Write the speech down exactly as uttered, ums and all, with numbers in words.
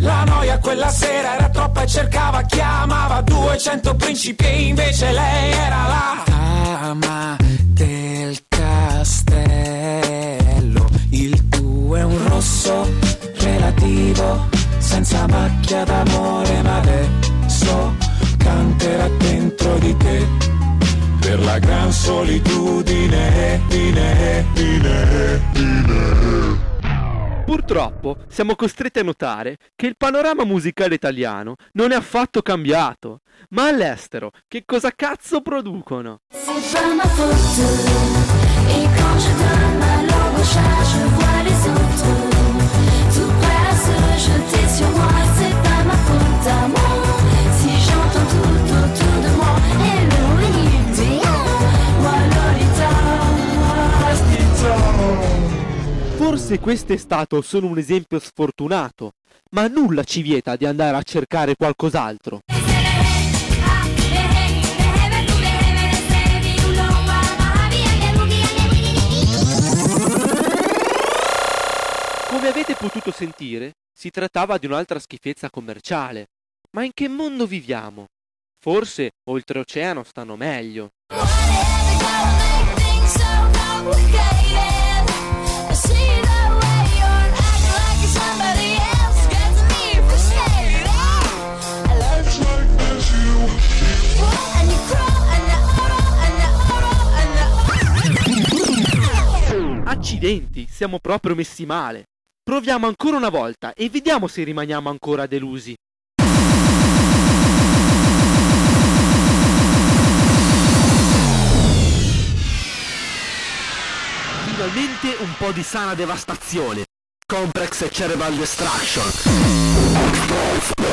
La noia quella sera era troppa e cercava, chiamava duecento principi e invece lei era la dama del castello. Il tuo è un rosso relativo, senza macchia d'amore, ma adesso canterà dentro di te per la gran solitudine, dine, dine, dine. Purtroppo siamo costretti a notare che il panorama musicale italiano non è affatto cambiato, ma all'estero che cosa cazzo producono? Forse questo è stato solo un esempio sfortunato, ma nulla ci vieta di andare a cercare qualcos'altro. Come avete potuto sentire, si trattava di un'altra schifezza commerciale. Ma in che mondo viviamo? Forse oltreoceano stanno meglio. Accidenti, siamo proprio messi male. Proviamo ancora una volta e vediamo se rimaniamo ancora delusi. Finalmente un po' di sana devastazione. Complex e Cerebral Destruction.